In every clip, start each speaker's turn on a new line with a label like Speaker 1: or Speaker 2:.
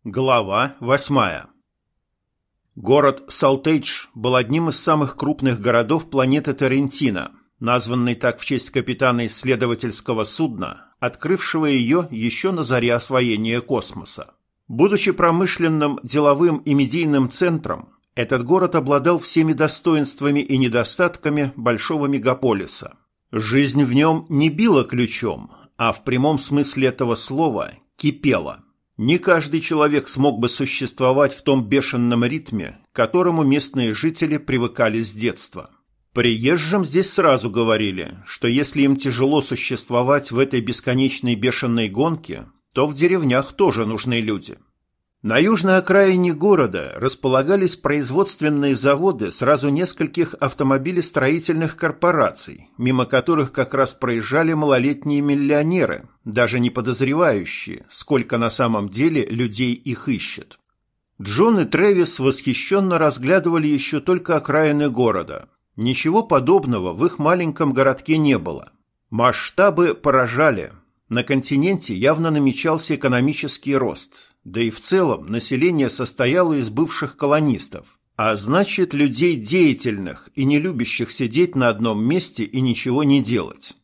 Speaker 1: Глава 8. Город Салтейдж был одним из самых крупных городов планеты Тарентина, названный так в честь капитана исследовательского судна, открывшего ее еще на заре освоения космоса. Будучи промышленным, деловым и медийным центром, этот город обладал всеми достоинствами и недостатками большого мегаполиса. Жизнь в нем не била ключом, а в прямом смысле этого слова кипела. Не каждый человек смог бы существовать в том бешеном ритме, к которому местные жители привыкали с детства. Приезжим здесь сразу говорили, что если им тяжело существовать в этой бесконечной бешеной гонке, то в деревнях тоже нужны люди. На южной окраине города располагались производственные заводы сразу нескольких автомобилестроительных корпораций, мимо которых как раз проезжали малолетние миллионеры, даже не подозревающие, сколько на самом деле людей их ищет. Джон и Трэвис восхищенно разглядывали еще только окраины города. Ничего подобного в их маленьком городке не было. Масштабы поражали. На континенте явно намечался экономический рост. Да и в целом население состояло из бывших колонистов, а значит, людей деятельных и не любящих сидеть на одном месте и ничего не делать.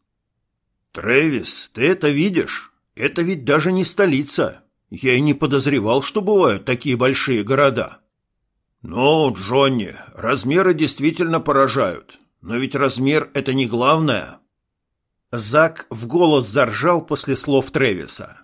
Speaker 1: «Трэвис, ты это видишь? Это ведь даже не столица. Я и не подозревал, что бывают такие большие города». «Ну, Джонни, размеры действительно поражают. Но ведь размер – это не главное». Зак в голос заржал после слов Трэвиса.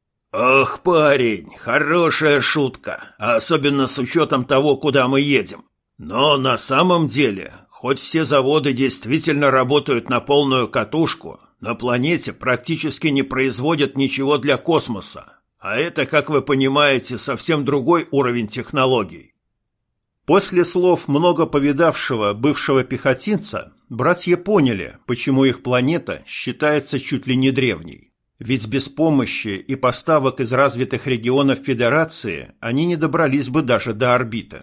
Speaker 1: «Ох, парень, хорошая шутка, особенно с учетом того, куда мы едем. Но на самом деле, хоть все заводы действительно работают на полную катушку, на планете практически не производят ничего для космоса. А это, как вы понимаете, совсем другой уровень технологий». После слов много повидавшего бывшего пехотинца, братья поняли, почему их планета считается чуть ли не древней. Ведь без помощи и поставок из развитых регионов Федерации они не добрались бы даже до орбиты.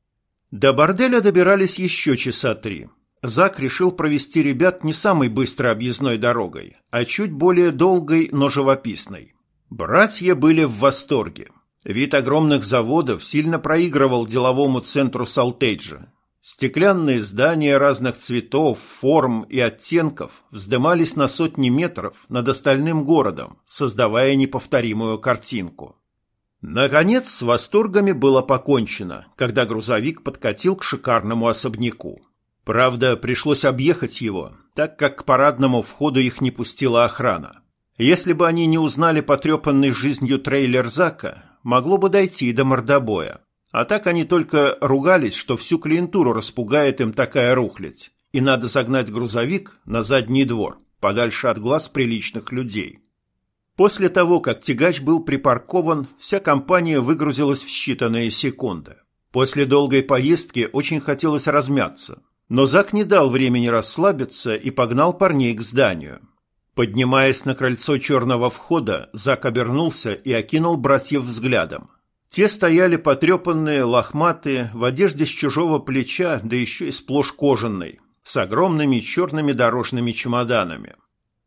Speaker 1: До борделя добирались еще часа 3. Зак решил провести ребят не самой быстрой объездной дорогой, а чуть более долгой, но живописной. Братья были в восторге. Вид огромных заводов сильно проигрывал деловому центру Салтейджа. Стеклянные здания разных цветов, форм и оттенков вздымались на сотни метров над остальным городом, создавая неповторимую картинку. Наконец, с восторгами было покончено, когда грузовик подкатил к шикарному особняку. Правда, пришлось объехать его, так как к парадному входу их не пустила охрана. Если бы они не узнали потрепанный жизнью трейлер Зака, могло бы дойти до мордобоя. А так они только ругались, что всю клиентуру распугает им такая рухлядь, и надо загнать грузовик на задний двор, подальше от глаз приличных людей. После того, как тягач был припаркован, вся компания выгрузилась в считанные секунды. После долгой поездки очень хотелось размяться, но Зак не дал времени расслабиться и погнал парней к зданию. Поднимаясь на крыльцо черного входа, Зак обернулся и окинул братьев взглядом. Те стояли потрепанные, лохматые, в одежде с чужого плеча, да еще и сплошь кожаной, с огромными черными дорожными чемоданами.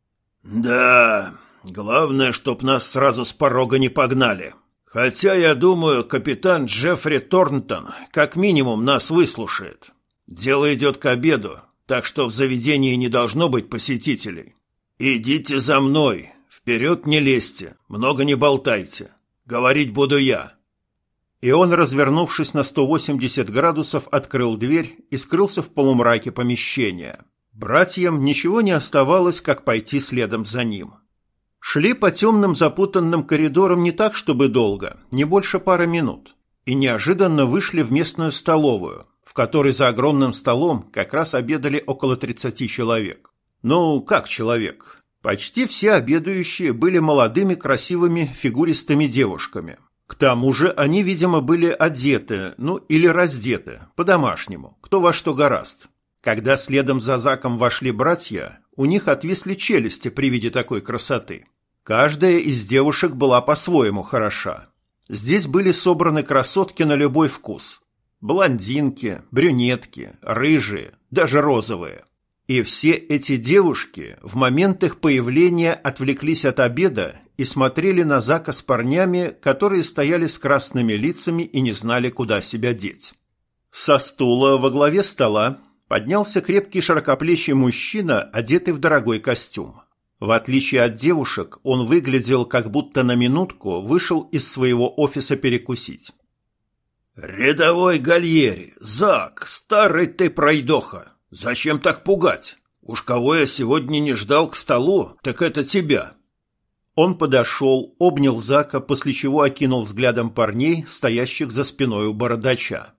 Speaker 1: «Да, главное, чтоб нас сразу с порога не погнали. Хотя, я думаю, капитан Джеффри Торнтон как минимум нас выслушает. Дело идет к обеду, так что в заведении не должно быть посетителей. Идите за мной, вперед не лезьте, много не болтайте. Говорить буду я». И он, развернувшись на 180 градусов, открыл дверь и скрылся в полумраке помещения. Братьям ничего не оставалось, как пойти следом за ним. Шли по темным запутанным коридорам не так, чтобы долго, не больше пары минут, и неожиданно вышли в местную столовую, в которой за огромным столом как раз обедали около 30 человек. Ну, как человек? Почти все обедающие были молодыми, красивыми, фигуристыми девушками. К тому же они, видимо, были одеты, ну или раздеты, по-домашнему, кто во что горазд. Когда следом за Заком вошли братья, у них отвисли челюсти при виде такой красоты. Каждая из девушек была по-своему хороша. Здесь были собраны красотки на любой вкус. Блондинки, брюнетки, рыжие, даже розовые. И все эти девушки в момент их появления отвлеклись от обеда и смотрели на Зака с парнями, которые стояли с красными лицами и не знали, куда себя деть. Со стула во главе стола поднялся крепкий широкоплечий мужчина, одетый в дорогой костюм. В отличие от девушек, он выглядел, как будто на минутку вышел из своего офиса перекусить.
Speaker 2: «Рядовой Гальери, Зак, старый ты пройдоха! Зачем так пугать? Уж кого я сегодня не ждал к столу, так это тебя!»
Speaker 1: Он подошел, обнял Зака, после чего окинул взглядом парней, стоящих за спиной у бородача.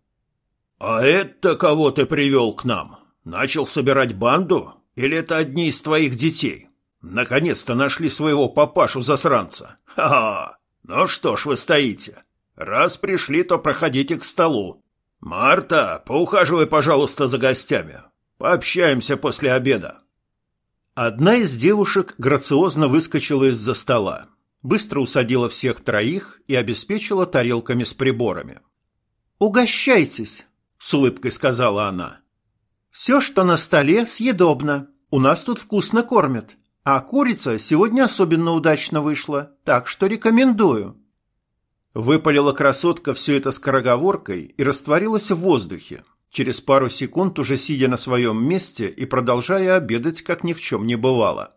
Speaker 2: «А это кого ты привел к нам? Начал собирать банду? Или это одни из твоих детей? Наконец-то нашли своего папашу-засранца. Ха-ха! Ну что ж вы стоите? Раз пришли, то проходите к столу. Марта, поухаживай, пожалуйста, за гостями. Пообщаемся после обеда».
Speaker 1: Одна из девушек грациозно выскочила из-за стола, быстро усадила всех троих и обеспечила тарелками с приборами. «Угощайтесь», — с улыбкой сказала она. «Все, что на столе, съедобно. У нас тут вкусно кормят. А курица сегодня особенно удачно вышла, так что рекомендую». Выпалила красотка все это скороговоркой и растворилась в воздухе, через пару секунд уже сидя на своем месте и продолжая обедать, как ни в чем не бывало.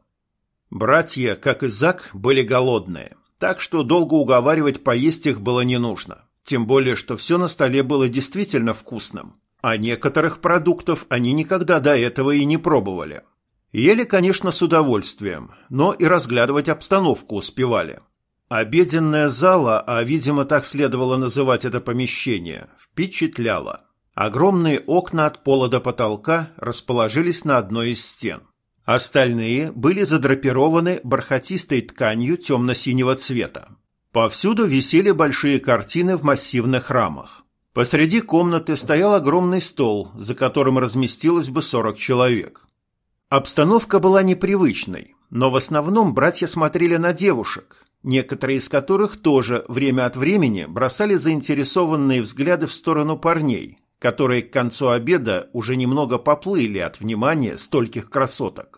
Speaker 1: Братья, как и Зак, были голодные, так что долго уговаривать поесть их было не нужно, тем более, что все на столе было действительно вкусным, а некоторых продуктов они никогда до этого и не пробовали. Ели, конечно, с удовольствием, но и разглядывать обстановку успевали. Обеденная зала, а, видимо, так следовало называть это помещение, впечатляла. Огромные окна от пола до потолка расположились на одной из стен. Остальные были задрапированы бархатистой тканью темно-синего цвета. Повсюду висели большие картины в массивных рамах. Посреди комнаты стоял огромный стол, за которым разместилось бы 40 человек. Обстановка была непривычной, но в основном братья смотрели на девушек, некоторые из которых тоже время от времени бросали заинтересованные взгляды в сторону парней, которые к концу обеда уже немного поплыли от внимания стольких красоток.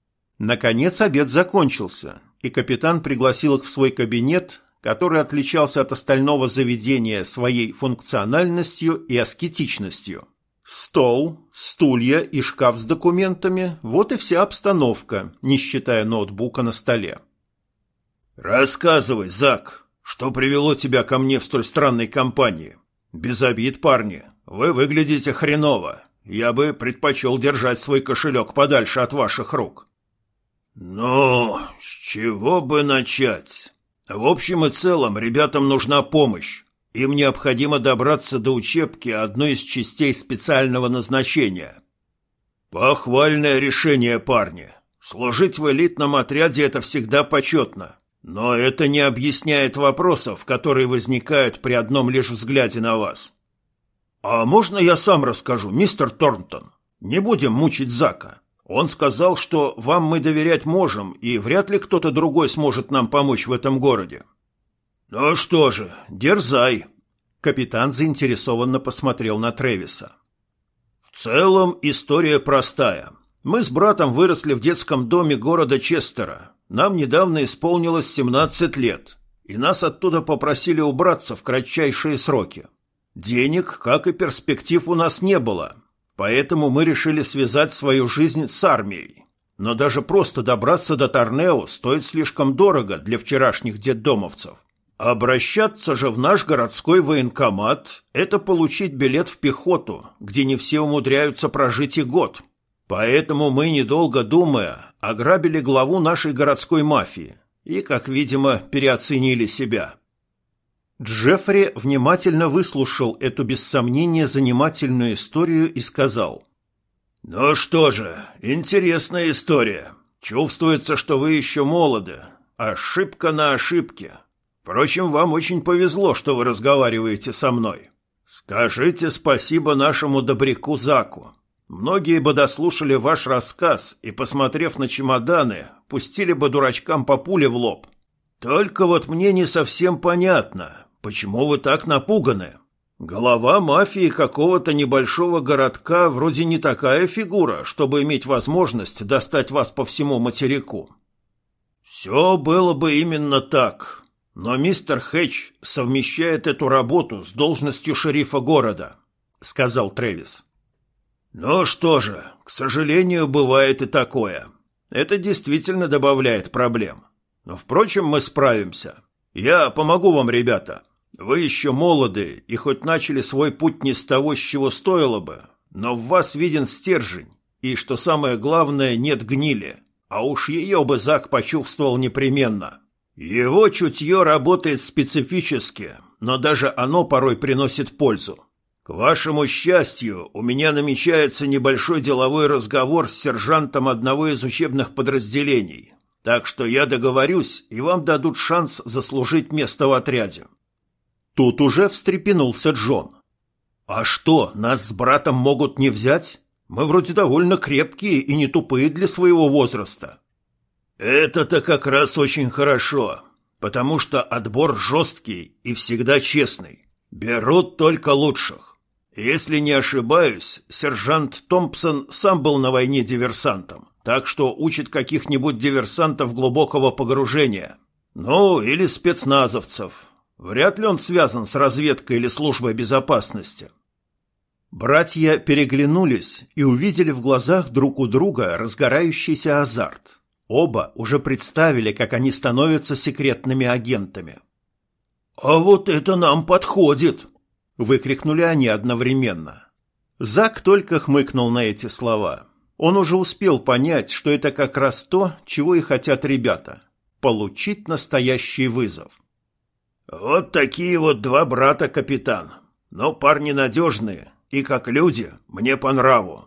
Speaker 1: Наконец обед закончился, и капитан пригласил их в свой кабинет, который отличался от остального заведения своей функциональностью и аскетичностью. Стол, стулья и шкаф с документами – вот и вся обстановка, не считая ноутбука на столе.
Speaker 2: «Рассказывай, Зак, что привело тебя ко мне в столь странной компании? Без обид, парни, вы выглядите хреново. Я бы предпочел держать свой кошелек подальше от ваших рук». «Ну, с чего бы начать? В общем и целом, ребятам нужна помощь. Им необходимо добраться до учебки одной из частей специального назначения». «Похвальное решение, парни. Служить в элитном отряде – это всегда почетно. Но это не объясняет вопросов, которые возникают при одном лишь взгляде на вас». «А можно я сам расскажу, мистер Торнтон? Не будем мучить Зака. Он сказал, что вам мы доверять можем, и вряд ли кто-то другой сможет нам помочь в этом городе». «Ну что же, дерзай». Капитан заинтересованно посмотрел на Трэвиса. «В целом история простая. Мы с братом выросли в детском доме города Честера. Нам недавно исполнилось 17 лет, и нас оттуда попросили убраться в кратчайшие сроки. Денег, как и перспектив, у нас не было, поэтому мы решили связать свою жизнь с армией. Но даже просто добраться до Торнео стоит слишком дорого для вчерашних детдомовцев. Обращаться же в наш городской военкомат – это получить билет в пехоту, где не все умудряются прожить и год. Поэтому мы, недолго думая, ограбили главу нашей городской мафии и, как видимо, переоценили себя».
Speaker 1: Джеффри внимательно выслушал эту без сомнения занимательную историю и сказал:
Speaker 2: «Ну что же, интересная история. Чувствуется, что вы еще молоды. Ошибка на ошибке. Впрочем, вам очень повезло, что вы разговариваете со мной. Скажите спасибо нашему добряку Заку. Многие бы дослушали ваш рассказ и, посмотрев на чемоданы, пустили бы дурачкам по пуле в лоб. Только вот мне не совсем понятно, почему вы так напуганы. Глава мафии какого-то небольшого городка вроде не такая фигура, чтобы иметь возможность достать вас по всему материку. Все было бы именно так, но мистер Хэтч совмещает эту работу с должностью шерифа города, сказал Трэвис. Ну что же, к сожалению, бывает и такое. Это действительно добавляет проблем. Но, впрочем, мы справимся. Я помогу вам, ребята. Вы еще молоды и хоть начали свой путь не с того, с чего стоило бы, но в вас виден стержень, и, что самое главное, нет гнили, а уж ее бы Зак почувствовал непременно. Его чутье работает специфически, но даже оно порой приносит пользу. К вашему счастью, у меня намечается небольшой деловой разговор с сержантом одного из учебных подразделений, так что я договорюсь, и вам дадут шанс заслужить место в отряде. Тут уже встрепенулся Джон. «А что, нас с братом могут не взять? Мы вроде довольно крепкие и не тупые для своего возраста». «Это-то как раз очень хорошо, потому что отбор жесткий и всегда честный. Берут только лучших. Если не ошибаюсь, сержант Томпсон сам был на войне диверсантом, так что учит каких-нибудь диверсантов глубокого погружения. Ну, или спецназовцев». Вряд ли он связан с разведкой или службой безопасности. Братья переглянулись и увидели в глазах друг у друга разгорающийся азарт. Оба уже представили, как они становятся секретными агентами. «А вот это нам подходит!» — выкрикнули они одновременно. Зак только хмыкнул на эти слова. Он уже успел понять, что это как раз то, чего и хотят ребята — получить настоящий вызов. «Вот такие вот два брата, капитан. Но парни надежные, и как люди мне по нраву».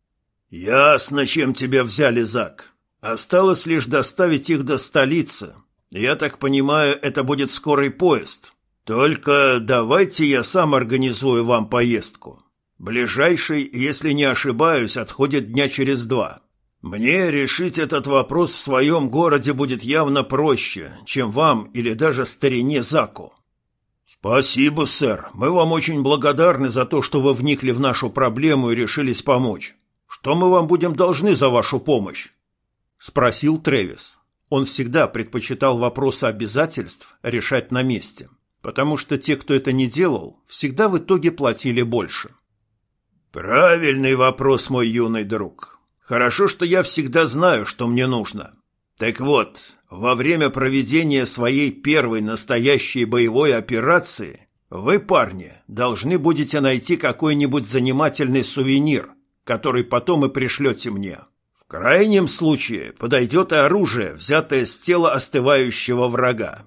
Speaker 2: «Ясно, чем тебя взяли, Зак. Осталось лишь доставить их до столицы. Я так понимаю, это будет скорый поезд. Только давайте я сам организую вам поездку. Ближайший, если не ошибаюсь, отходит дня через 2. Мне решить этот вопрос в своем городе будет явно проще, чем вам или даже старине Заку». «Спасибо, сэр. Мы вам очень благодарны за то, что вы вникли в нашу проблему и решились помочь. Что мы вам будем должны за вашу помощь?» — спросил Трэвис. Он всегда предпочитал вопросы обязательств решать на месте, потому что те, кто это не делал, всегда в итоге платили больше. «Правильный вопрос, мой юный друг. Хорошо, что я всегда знаю, что мне нужно. Так вот, во время проведения своей первой настоящей боевой операции вы, парни, должны будете найти какой-нибудь занимательный сувенир, который потом и пришлете мне. В крайнем случае подойдет и оружие, взятое с тела остывающего врага».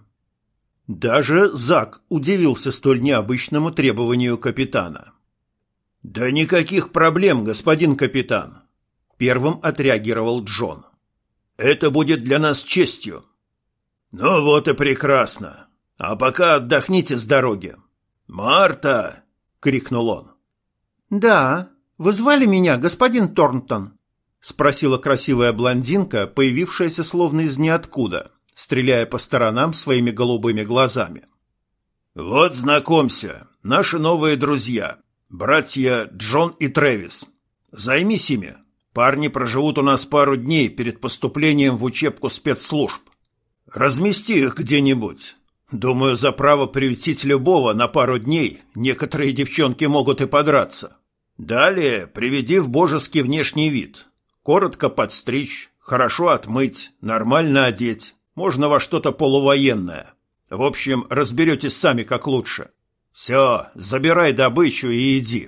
Speaker 2: Даже Зак удивился столь необычному требованию капитана. «Да никаких проблем, господин капитан», — первым отреагировал Джон. «Это будет для нас честью». «Ну вот и прекрасно. А пока отдохните с дороги». «Марта!» — крикнул он. «Да, вы звали меня, господин Торнтон?» — спросила красивая блондинка, появившаяся словно из ниоткуда, стреляя по сторонам своими голубыми глазами. «Вот знакомься, наши новые друзья, братья Джон и Трэвис. Займись ими. Парни проживут у нас пару дней перед поступлением в учебку спецслужб. Размести их где-нибудь. Думаю, за право приютить любого на пару дней некоторые девчонки могут и подраться. Далее приведи в божеский внешний вид. Коротко подстричь, хорошо отмыть, нормально одеть. Можно во что-то полувоенное. В общем, разберетесь сами как лучше. Все, забирай добычу и иди».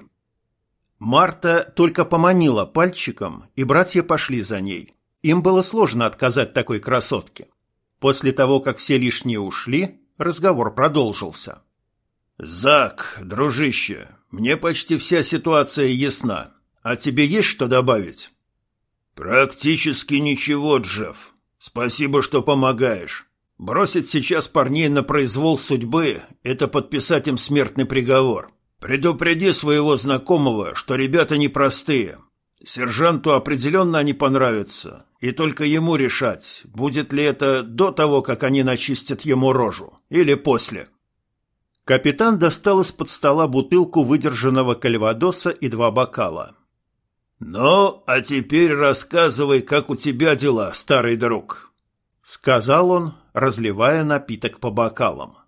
Speaker 2: Марта только поманила пальчиком, и братья пошли за ней. Им было сложно отказать такой красотке. После того, как все лишние ушли, разговор продолжился. «Зак, дружище, мне почти вся ситуация ясна. А тебе есть что добавить?» «Практически ничего, Джефф. Спасибо, что помогаешь. Бросить сейчас парней на произвол судьбы – это подписать им смертный приговор. Предупреди своего знакомого, что ребята непростые. Сержанту определенно они понравятся, и только ему решать, будет ли это до того, как они начистят ему рожу, или после».
Speaker 1: Капитан достал из-под стола бутылку выдержанного кальвадоса и 2 бокала.
Speaker 2: «Ну, а теперь рассказывай, как у тебя дела, старый друг», —
Speaker 1: сказал он, разливая напиток по бокалам.